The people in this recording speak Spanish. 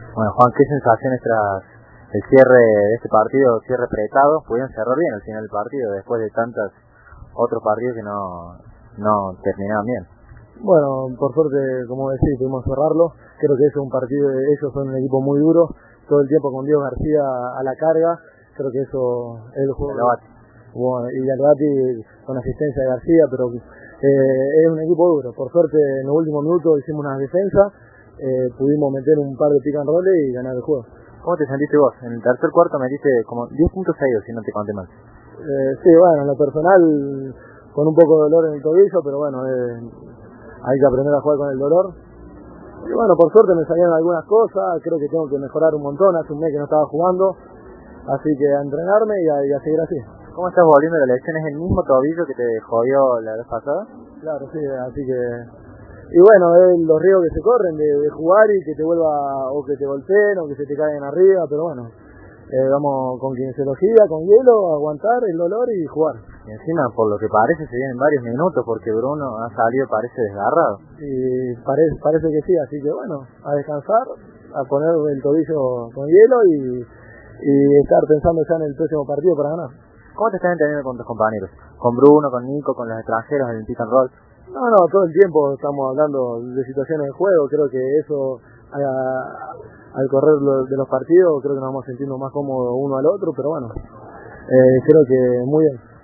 Bueno, Juan, ¿qué sensaciones tras el cierre de este partido, cierre apretado? Pudieron cerrar bien al final del partido, después de tantos otros partidos que no terminaban bien. Bueno, por suerte, como decís, pudimos cerrarlo. Creo que es un partido, ellos son un equipo muy duro, todo el tiempo con Diego García a la carga. Creo que eso es el juego. Bueno, y Alberti con asistencia de García, pero es un equipo duro. Por suerte, en los últimos minutos hicimos una defensa, pudimos meter un par de pick and roll y ganar el juego. ¿Cómo te sentiste vos? En el tercer cuarto metiste como 10 puntos seguidos, si no te conté mal. Sí, bueno, en lo personal, con un poco de dolor en el tobillo, pero bueno, hay que aprender a jugar con el dolor. Y bueno, por suerte me salieron algunas cosas, creo que tengo que mejorar un montón, hace un mes que no estaba jugando, así que a entrenarme y a seguir así. ¿Cómo estás volviendo de la lesión? ¿Es el mismo tobillo que te jodió la vez pasada? Claro, sí, así que... Y bueno, es los riesgos que se corren de jugar y que te vuelva, o que te golpeen, o que se te caigan arriba, pero bueno, vamos con kinesiología, con hielo, aguantar el dolor y jugar. Y encima, por lo que parece, se vienen varios minutos, porque Bruno ha salido, parece desgarrado. Y parece que sí, así que bueno, a descansar, a poner el tobillo con hielo y estar pensando ya en el próximo partido para ganar. ¿Cómo te estás entendiendo con tus compañeros? ¿Con Bruno, con Nico, con los extranjeros en el pick and roll? No, todo el tiempo estamos hablando de situaciones de juego, creo que eso al correr de los partidos creo que nos vamos sintiendo más cómodos uno al otro, pero bueno, creo que muy bien.